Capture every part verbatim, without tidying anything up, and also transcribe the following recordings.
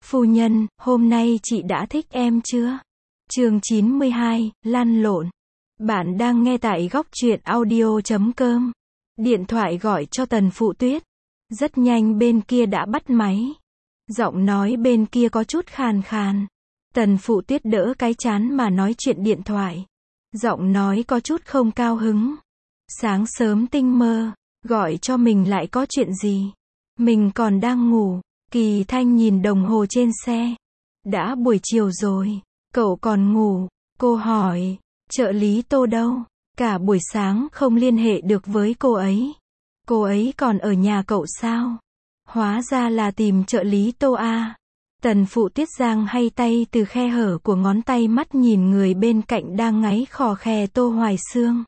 Phu nhân, hôm nay chị đã thích em chưa? Chương chín mươi hai, lăn lộn. Bạn đang nghe tại góc truyện audio chấm com. Điện thoại gọi cho Tần Phụ Tuyết. Rất nhanh bên kia đã bắt máy. Giọng nói bên kia có chút khàn khàn. Tần Phụ Tuyết đỡ cái trán mà nói chuyện điện thoại. Giọng nói có chút không cao hứng. Sáng sớm tinh mơ, gọi cho mình lại có chuyện gì? Mình còn đang ngủ. Kỳ Thanh nhìn đồng hồ trên xe. Đã buổi chiều rồi, cậu còn ngủ? Cô hỏi, trợ lý Tô đâu? Cả buổi sáng không liên hệ được với cô ấy. Cô ấy còn ở nhà cậu sao? Hóa ra là tìm trợ lý Tô à. Tần Phụ Tuyết giang hay tay từ khe hở của ngón tay mắt nhìn người bên cạnh đang ngáy khò khè Tô Hoài Xương.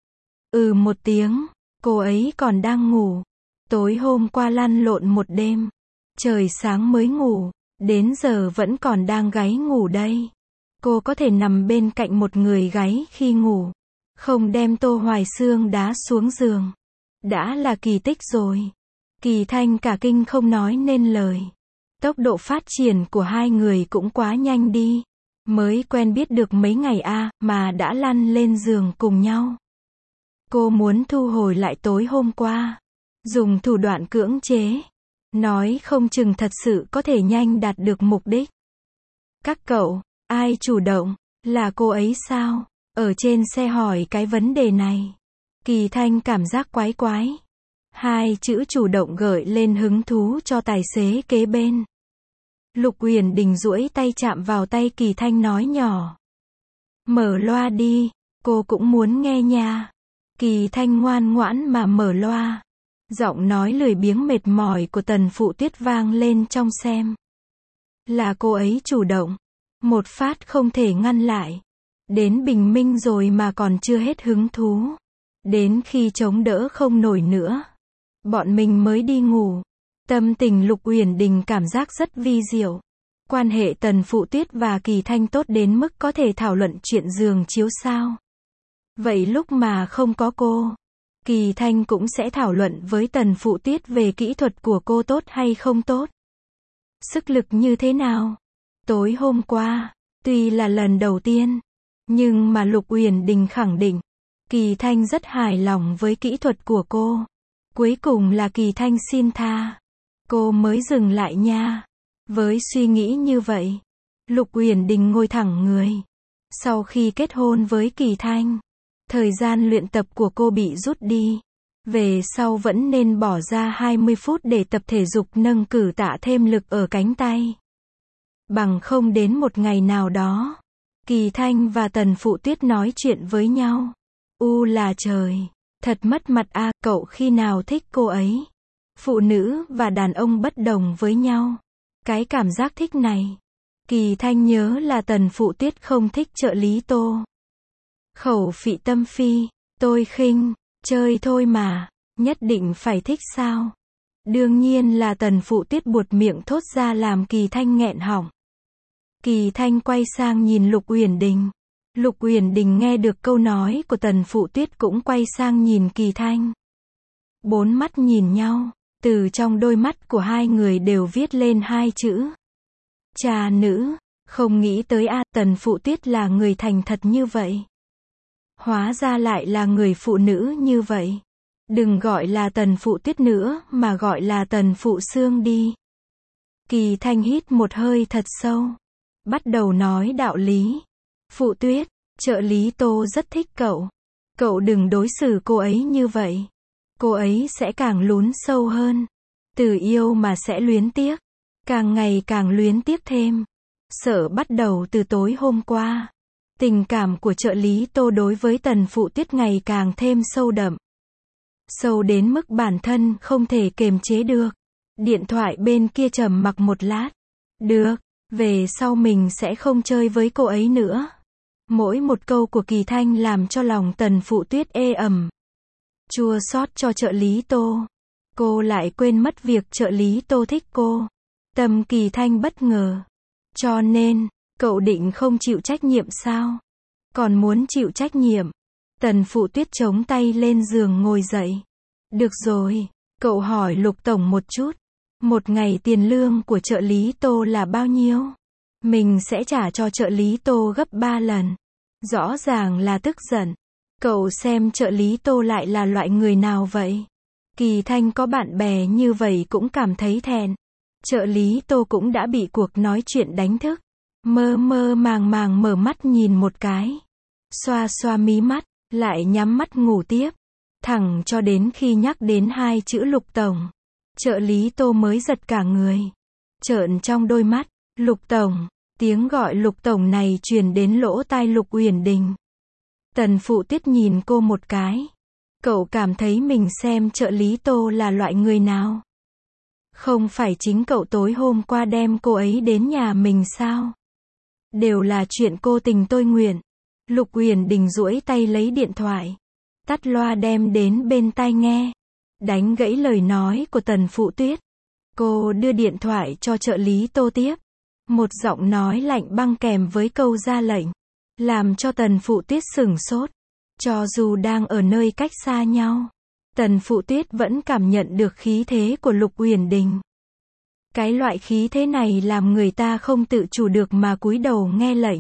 Ừ một tiếng, cô ấy còn đang ngủ. Tối hôm qua lăn lộn một đêm. Trời sáng mới ngủ, đến giờ vẫn còn đang gáy ngủ đây. Cô có thể nằm bên cạnh một người gáy khi ngủ, không đem Tô Hoài Xương đá xuống giường. Đã là kỳ tích rồi. Kỳ Thanh cả kinh không nói nên lời. Tốc độ phát triển của hai người cũng quá nhanh đi. Mới quen biết được mấy ngày a à, mà đã lăn lên giường cùng nhau. Cô muốn thu hồi lại tối hôm qua. Dùng thủ đoạn cưỡng chế. Nói không chừng thật sự có thể nhanh đạt được mục đích. Các cậu, ai chủ động? Là cô ấy sao? Ở trên xe hỏi cái vấn đề này. Kỳ Thanh cảm giác quái quái. Hai chữ chủ động gợi lên hứng thú cho tài xế kế bên. Lục Uyển Đình duỗi tay chạm vào tay Kỳ Thanh nói nhỏ. Mở loa đi, cô cũng muốn nghe nha. Kỳ Thanh ngoan ngoãn mà mở loa. Giọng nói lười biếng mệt mỏi của Tần Phụ Tuyết vang lên trong xem. Là cô ấy chủ động. Một phát không thể ngăn lại. Đến bình minh rồi mà còn chưa hết hứng thú. Đến khi chống đỡ không nổi nữa. Bọn mình mới đi ngủ. Tâm tình Lục Uyển Đình cảm giác rất vi diệu. Quan hệ Tần Phụ Tuyết và Kỳ Thanh tốt đến mức có thể thảo luận chuyện giường chiếu sao. Vậy lúc mà không có cô, Kỳ Thanh cũng sẽ thảo luận với Tần Phụ Tuyết về kỹ thuật của cô tốt hay không tốt. Sức lực như thế nào? Tối hôm qua, tuy là lần đầu tiên, nhưng mà Lục Uyển Đình khẳng định, Kỳ Thanh rất hài lòng với kỹ thuật của cô. Cuối cùng là Kỳ Thanh xin tha. Cô mới dừng lại nha. Với suy nghĩ như vậy, Lục Uyển Đình ngồi thẳng người. Sau khi kết hôn với Kỳ Thanh, thời gian luyện tập của cô bị rút đi. Về sau vẫn nên bỏ ra hai mươi phút để tập thể dục nâng cử tạ thêm lực ở cánh tay. Bằng không đến một ngày nào đó, Kỳ Thanh và Tần Phụ Tuyết nói chuyện với nhau. U là trời, thật mất mặt a, à, cậu khi nào thích cô ấy? Phụ nữ và đàn ông bất đồng với nhau. Cái cảm giác thích này. Kỳ Thanh nhớ là Tần Phụ Tuyết không thích trợ lý Tô. Khẩu phị tâm phi, tôi khinh, chơi thôi mà, nhất định phải thích sao? Đương nhiên là Tần Phụ Tuyết buột miệng thốt ra làm Kỳ Thanh nghẹn họng. Kỳ Thanh quay sang nhìn Lục Uyển Đình. Lục Uyển Đình nghe được câu nói của Tần Phụ Tuyết cũng quay sang nhìn Kỳ Thanh. Bốn mắt nhìn nhau, từ trong đôi mắt của hai người đều viết lên hai chữ. Trà nữ, không nghĩ tới a, à, Tần Phụ Tuyết là người thành thật như vậy. Hóa ra lại là người phụ nữ như vậy. Đừng gọi là Tần Phụ Tuyết nữa, mà gọi là Tần Phụ Xương đi. Kỳ Thanh hít một hơi thật sâu. Bắt đầu nói đạo lý. Phụ Tuyết, trợ lý Tô rất thích cậu. Cậu đừng đối xử cô ấy như vậy. Cô ấy sẽ càng lún sâu hơn. Từ yêu mà sẽ luyến tiếc. Càng ngày càng luyến tiếc thêm. Sợ bắt đầu từ tối hôm qua. Tình cảm của trợ lý Tô đối với Tần Phụ Tuyết ngày càng thêm sâu đậm. Sâu đến mức bản thân không thể kềm chế được. Điện thoại bên kia trầm mặc một lát. Được, về sau mình sẽ không chơi với cô ấy nữa. Mỗi một câu của Kỳ Thanh làm cho lòng Tần Phụ Tuyết ê ẩm. Chua xót cho trợ lý Tô. Cô lại quên mất việc trợ lý Tô thích cô. Tâm Kỳ Thanh bất ngờ. Cho nên, cậu định không chịu trách nhiệm sao? Còn muốn chịu trách nhiệm. Tần Phụ Tuyết chống tay lên giường ngồi dậy. Được rồi, cậu hỏi Lục Tổng một chút. Một ngày tiền lương của trợ lý Tô là bao nhiêu? Mình sẽ trả cho trợ lý Tô gấp ba lần. Rõ ràng là tức giận. Cậu xem trợ lý Tô lại là loại người nào vậy? Kỳ Thanh có bạn bè như vậy cũng cảm thấy thẹn. Trợ lý Tô cũng đã bị cuộc nói chuyện đánh thức. Mơ mơ màng màng mở mắt nhìn một cái. Xoa xoa mí mắt, lại nhắm mắt ngủ tiếp. Thẳng cho đến khi nhắc đến hai chữ Lục Tổng. Trợ lý Tô mới giật cả người. Trợn trong đôi mắt, Lục Tổng. Tiếng gọi Lục Tổng này truyền đến lỗ tai Lục Uyển Đình. Tần Phụ Tuyết nhìn cô một cái. Cậu cảm thấy mình xem trợ lý Tô là loại người nào? Không phải chính cậu tối hôm qua đem cô ấy đến nhà mình sao? Đều là chuyện cô tình tôi nguyện. Lục Uyển Đình duỗi tay lấy điện thoại. Tắt loa đem đến bên tai nghe. Đánh gãy lời nói của Tần Phụ Tuyết. Cô đưa điện thoại cho trợ lý Tô tiếp. Một giọng nói lạnh băng kèm với câu ra lệnh. Làm cho Tần Phụ Tuyết sửng sốt. Cho dù đang ở nơi cách xa nhau. Tần Phụ Tuyết vẫn cảm nhận được khí thế của Lục Uyển Đình. Cái loại khí thế này làm người ta không tự chủ được mà cúi đầu nghe lệnh.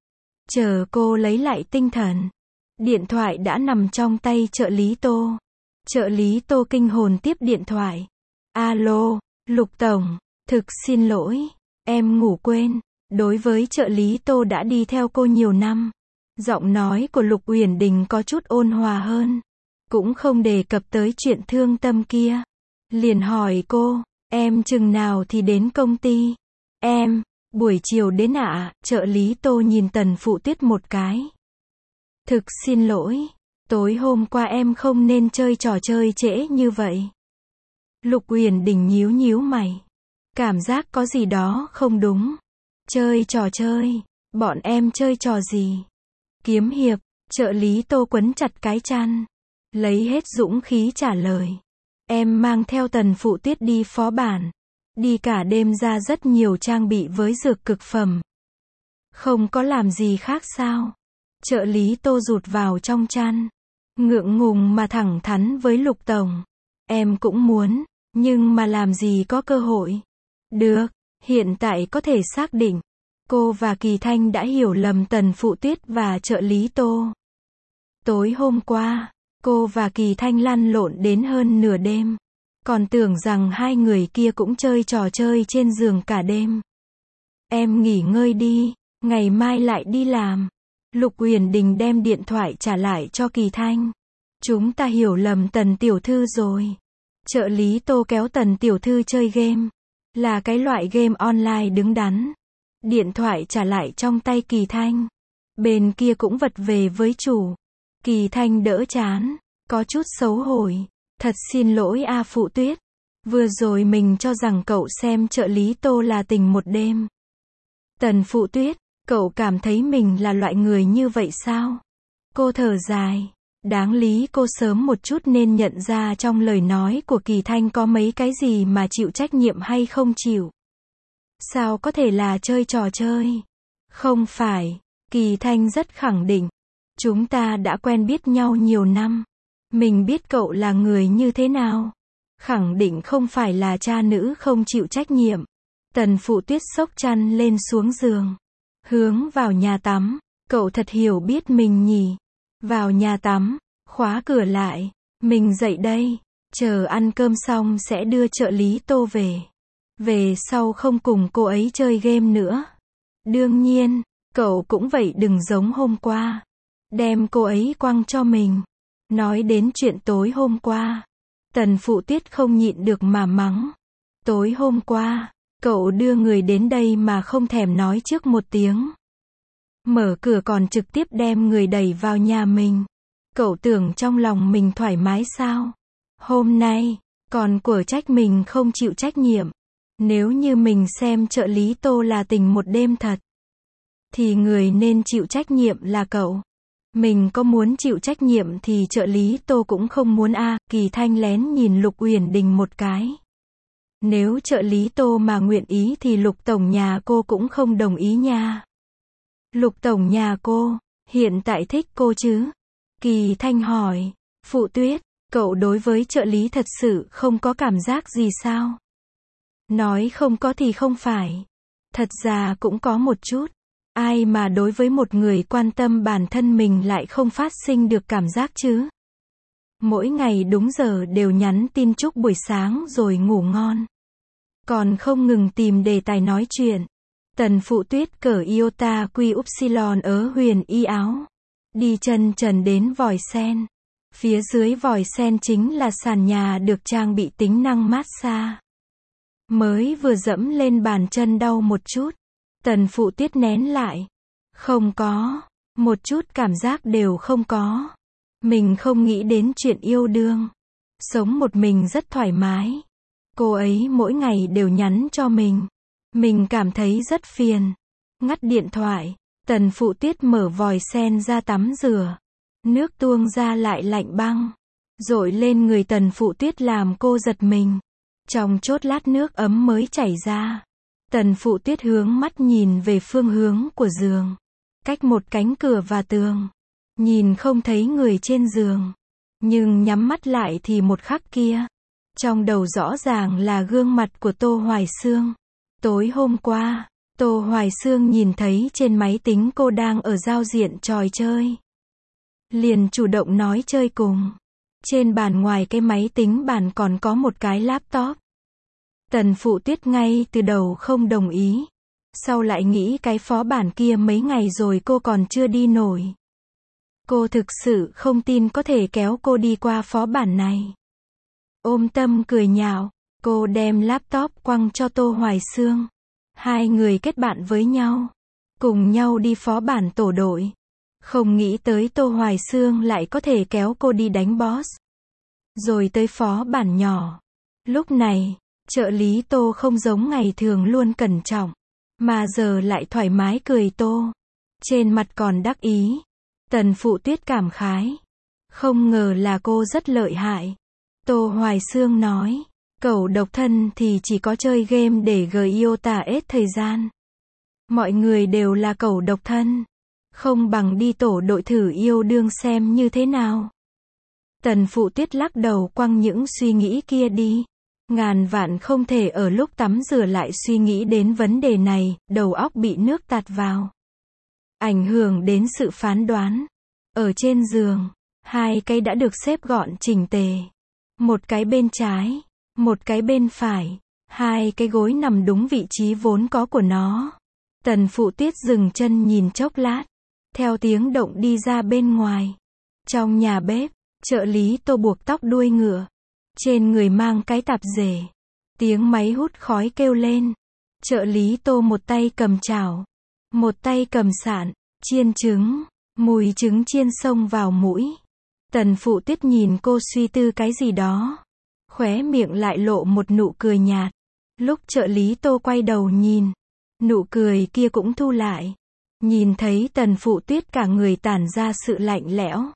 Chờ cô lấy lại tinh thần. Điện thoại đã nằm trong tay trợ lý Tô. Trợ lý Tô kinh hồn tiếp điện thoại. Alo, Lục Tổng, thực xin lỗi, em ngủ quên. Đối với trợ lý Tô đã đi theo cô nhiều năm. Giọng nói của Lục Uyển Đình có chút ôn hòa hơn. Cũng không đề cập tới chuyện thương tâm kia. Liền hỏi cô, em chừng nào thì đến công ty? Em, buổi chiều đến ạ. À? Trợ lý Tô nhìn Tần Phụ Tuyết một cái. Thực xin lỗi, tối hôm qua em không nên chơi trò chơi trễ như vậy. Lục Uyển Đình nhíu nhíu mày. Cảm giác có gì đó không đúng. Chơi trò chơi, bọn em chơi trò gì? Kiếm hiệp, trợ lý Tô quấn chặt cái chăn. Lấy hết dũng khí trả lời. Em mang theo Tần Phụ Tuyết đi phó bản. Đi cả đêm ra rất nhiều trang bị với dược cực phẩm. Không có làm gì khác sao? Trợ lý Tô rụt vào trong chăn. Ngượng ngùng mà thẳng thắn với Lục Tổng. Em cũng muốn, nhưng mà làm gì có cơ hội. Được, hiện tại có thể xác định. Cô và Kỳ Thanh đã hiểu lầm Tần Phụ Tuyết và trợ lý Tô. Tối hôm qua, cô và Kỳ Thanh lăn lộn đến hơn nửa đêm. Còn tưởng rằng hai người kia cũng chơi trò chơi trên giường cả đêm. Em nghỉ ngơi đi, ngày mai lại đi làm. Lục Uyển Đình đem điện thoại trả lại cho Kỳ Thanh. Chúng ta hiểu lầm Tần Tiểu Thư rồi. Trợ lý Tô kéo Tần Tiểu Thư chơi game. Là cái loại game online đứng đắn. Điện thoại trả lại trong tay Kỳ Thanh. Bên kia cũng vật về với chủ. Kỳ Thanh đỡ chán. Có chút xấu hổ. Thật xin lỗi a Phụ Tuyết. Vừa rồi mình cho rằng cậu xem trợ lý Tô là tình một đêm. Tần Phụ Tuyết, cậu cảm thấy mình là loại người như vậy sao? Cô thở dài. Đáng lý cô sớm một chút nên nhận ra trong lời nói của Kỳ Thanh có mấy cái gì mà chịu trách nhiệm hay không chịu. Sao có thể là chơi trò chơi? Không phải. Kỳ Thanh rất khẳng định. Chúng ta đã quen biết nhau nhiều năm. Mình biết cậu là người như thế nào. Khẳng định không phải là cha nữ không chịu trách nhiệm. Tần Phụ Tuyết xốc chăn lên xuống giường. Hướng vào nhà tắm. Cậu thật hiểu biết mình nhỉ. Vào nhà tắm. Khóa cửa lại. Mình dậy đây. Chờ ăn cơm xong sẽ đưa trợ lý Tô về. Về sau không cùng cô ấy chơi game nữa. Đương nhiên, cậu cũng vậy đừng giống hôm qua. Đem cô ấy quăng cho mình. Nói đến chuyện tối hôm qua. Tần Phụ Tuyết không nhịn được mà mắng. Tối hôm qua, cậu đưa người đến đây mà không thèm nói trước một tiếng. Mở cửa còn trực tiếp đem người đẩy vào nhà mình. Cậu tưởng trong lòng mình thoải mái sao? Hôm nay, còn của trách mình không chịu trách nhiệm. Nếu như mình xem trợ lý Tô là tình một đêm thật, thì người nên chịu trách nhiệm là cậu. Mình có muốn chịu trách nhiệm thì trợ lý Tô cũng không muốn a. À. Kỳ Thanh lén nhìn Lục Uyển Đình một cái. Nếu trợ lý Tô mà nguyện ý thì Lục Tổng nhà cô cũng không đồng ý nha. Lục Tổng nhà cô, hiện tại thích cô chứ? Kỳ Thanh hỏi. Phụ Tuyết, cậu đối với trợ lý thật sự không có cảm giác gì sao? Nói không có thì không phải. Thật ra cũng có một chút. Ai mà đối với một người quan tâm bản thân mình lại không phát sinh được cảm giác chứ? Mỗi ngày đúng giờ đều nhắn tin chúc buổi sáng rồi ngủ ngon. Còn không ngừng tìm đề tài nói chuyện. Tần Phụ Tuyết cởi iota quy upsilon ớ huyền y áo. Đi chân trần đến vòi sen. Phía dưới vòi sen chính là sàn nhà được trang bị tính năng massage. Mới vừa dẫm lên bàn chân đau một chút. Tần Phụ Tuyết nén lại. Không có. Một chút cảm giác đều không có. Mình không nghĩ đến chuyện yêu đương. Sống một mình rất thoải mái. Cô ấy mỗi ngày đều nhắn cho mình. Mình cảm thấy rất phiền. Ngắt điện thoại. Tần Phụ Tuyết mở vòi sen ra tắm rửa. Nước tuông ra lại lạnh băng. Dội lên người Tần Phụ Tuyết làm cô giật mình. Trong chốt lát nước ấm mới chảy ra. Tần Phụ Tuyết hướng mắt nhìn về phương hướng của giường. Cách một cánh cửa và tường. Nhìn không thấy người trên giường. Nhưng nhắm mắt lại thì một khắc kia. Trong đầu rõ ràng là gương mặt của Tô Hoài Xương. Tối hôm qua, Tô Hoài Xương nhìn thấy trên máy tính cô đang ở giao diện trò chơi. Liền chủ động nói chơi cùng. Trên bàn ngoài cái máy tính bàn còn có một cái laptop. Tần Phụ Tuyết ngay từ đầu không đồng ý. Sau lại nghĩ cái phó bản kia mấy ngày rồi cô còn chưa đi nổi. Cô thực sự không tin có thể kéo cô đi qua phó bản này. Ôm tâm cười nhạo, cô đem laptop quăng cho Tô Hoài Xương. Hai người kết bạn với nhau. Cùng nhau đi phó bản tổ đội. Không nghĩ tới Tô Hoài Xương lại có thể kéo cô đi đánh boss. Rồi tới phó bản nhỏ. Lúc này, trợ lý Tô không giống ngày thường luôn cẩn trọng. Mà giờ lại thoải mái cười Tô. Trên mặt còn đắc ý. Tần Phụ Tuyết cảm khái. Không ngờ là cô rất lợi hại. Tô Hoài Xương nói. Cậu độc thân thì chỉ có chơi game để gờ iota ết thời gian. Mọi người đều là cậu độc thân. Không bằng đi tổ đội thử yêu đương xem như thế nào. Tần Phụ Tuyết lắc đầu quăng những suy nghĩ kia đi. Ngàn vạn không thể ở lúc tắm rửa lại suy nghĩ đến vấn đề này, đầu óc bị nước tạt vào. Ảnh hưởng đến sự phán đoán. Ở trên giường, hai cái đã được xếp gọn chỉnh tề. Một cái bên trái, một cái bên phải. Hai cái gối nằm đúng vị trí vốn có của nó. Tần Phụ Tuyết dừng chân nhìn chốc lát. Theo tiếng động đi ra bên ngoài. Trong nhà bếp, trợ lý Tô buộc tóc đuôi ngựa. Trên người mang cái tạp dề. Tiếng máy hút khói kêu lên. Trợ lý Tô một tay cầm chảo. Một tay cầm sạn, chiên trứng. Mùi trứng chiên xông vào mũi. Tần Phụ Tuyết nhìn cô suy tư cái gì đó. Khóe miệng lại lộ một nụ cười nhạt. Lúc trợ lý Tô quay đầu nhìn. Nụ cười kia cũng thu lại. Nhìn thấy Tần Phụ Tuyết cả người tản ra sự lạnh lẽo.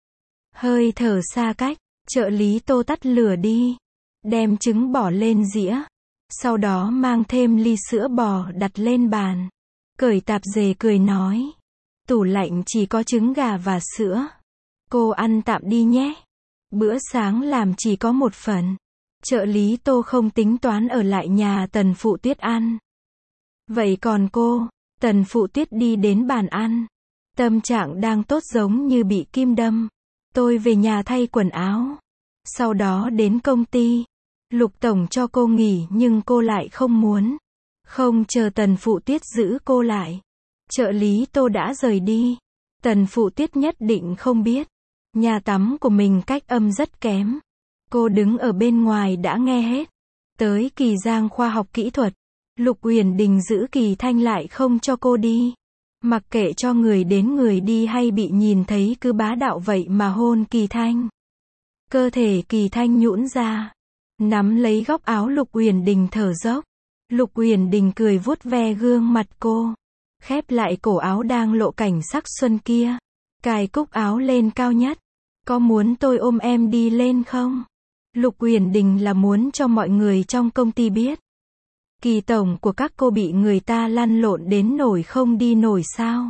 Hơi thở xa cách. Trợ lý Tô tắt lửa đi. Đem trứng bỏ lên dĩa. Sau đó mang thêm ly sữa bò đặt lên bàn. Cởi tạp dề cười nói. Tủ lạnh chỉ có trứng gà và sữa. Cô ăn tạm đi nhé. Bữa sáng làm chỉ có một phần. Trợ lý Tô không tính toán ở lại nhà Tần Phụ Tuyết ăn. Vậy còn cô? Tần Phụ Tuyết đi đến bàn ăn. Tâm trạng đang tốt giống như bị kim đâm. Tôi về nhà thay quần áo. Sau đó đến công ty. Lục tổng cho cô nghỉ nhưng cô lại không muốn. Không chờ Tần Phụ Tuyết giữ cô lại. Trợ lý Tô đã rời đi. Tần Phụ Tuyết nhất định không biết. Nhà tắm của mình cách âm rất kém. Cô đứng ở bên ngoài đã nghe hết. Tới Kỳ Giang khoa học kỹ thuật. Lục Uyển Đình giữ Kỳ Thanh lại không cho cô đi. Mặc kệ cho người đến người đi hay bị nhìn thấy cứ bá đạo vậy mà hôn Kỳ Thanh. Cơ thể Kỳ Thanh nhũn ra. Nắm lấy góc áo Lục Uyển Đình thở dốc. Lục Uyển Đình cười vuốt ve gương mặt cô. Khép lại cổ áo đang lộ cảnh sắc xuân kia. Cài cúc áo lên cao nhất. Có muốn tôi ôm em đi lên không? Lục Uyển Đình là muốn cho mọi người trong công ty biết. Kỳ tổng của các cô bị người ta lăn lộn đến nổi không đi nổi sao?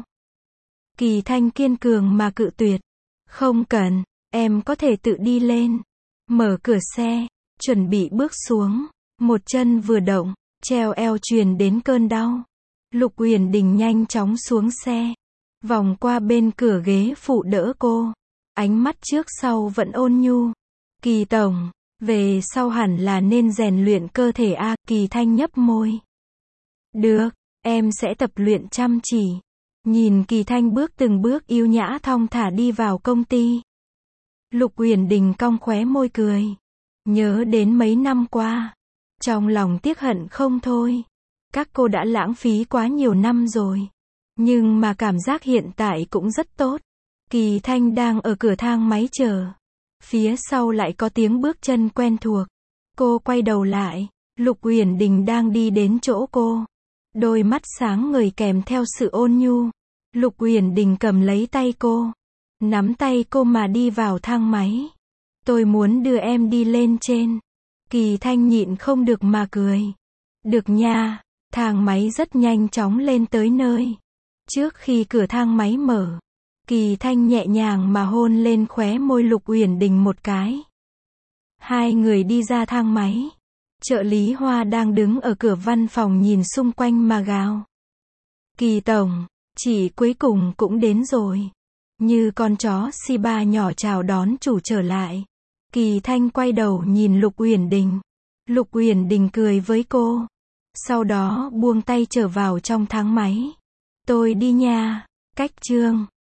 Kỳ Thanh kiên cường mà cự tuyệt. Không cần, em có thể tự đi lên. Mở cửa xe, chuẩn bị bước xuống. Một chân vừa động, treo eo truyền đến cơn đau. Lục Uyển Đình nhanh chóng xuống xe, vòng qua bên cửa ghế phụ đỡ cô. Ánh mắt trước sau vẫn ôn nhu. Kỳ tổng, về sau hẳn là nên rèn luyện cơ thể a. Kỳ Thanh nhấp môi. Được, em sẽ tập luyện chăm chỉ. Nhìn Kỳ Thanh bước từng bước yêu nhã thong thả đi vào công ty. Lục Uyển Đình cong khóe môi cười. Nhớ đến mấy năm qua, trong lòng tiếc hận không thôi. Các cô đã lãng phí quá nhiều năm rồi. Nhưng mà cảm giác hiện tại cũng rất tốt. Kỳ Thanh đang ở cửa thang máy chờ. Phía sau lại có tiếng bước chân quen thuộc. Cô quay đầu lại. Lục Uyển Đình đang đi đến chỗ cô. Đôi mắt sáng ngời kèm theo sự ôn nhu. Lục Uyển Đình cầm lấy tay cô. Nắm tay cô mà đi vào thang máy. Tôi muốn đưa em đi lên trên. Kỳ Thanh nhịn không được mà cười. Được nha. Thang máy rất nhanh chóng lên tới nơi. Trước khi cửa thang máy mở, Kỳ Thanh nhẹ nhàng mà hôn lên khóe môi Lục Uyển Đình một cái. Hai người đi ra thang máy. Trợ lý Hoa đang đứng ở cửa văn phòng nhìn xung quanh mà gào. Kỳ tổng, chị cuối cùng cũng đến rồi. Như con chó Shiba nhỏ chào đón chủ trở lại. Kỳ Thanh quay đầu nhìn Lục Uyển Đình. Lục Uyển Đình cười với cô. Sau đó buông tay trở vào trong thang máy. Tôi đi nha. Cách chương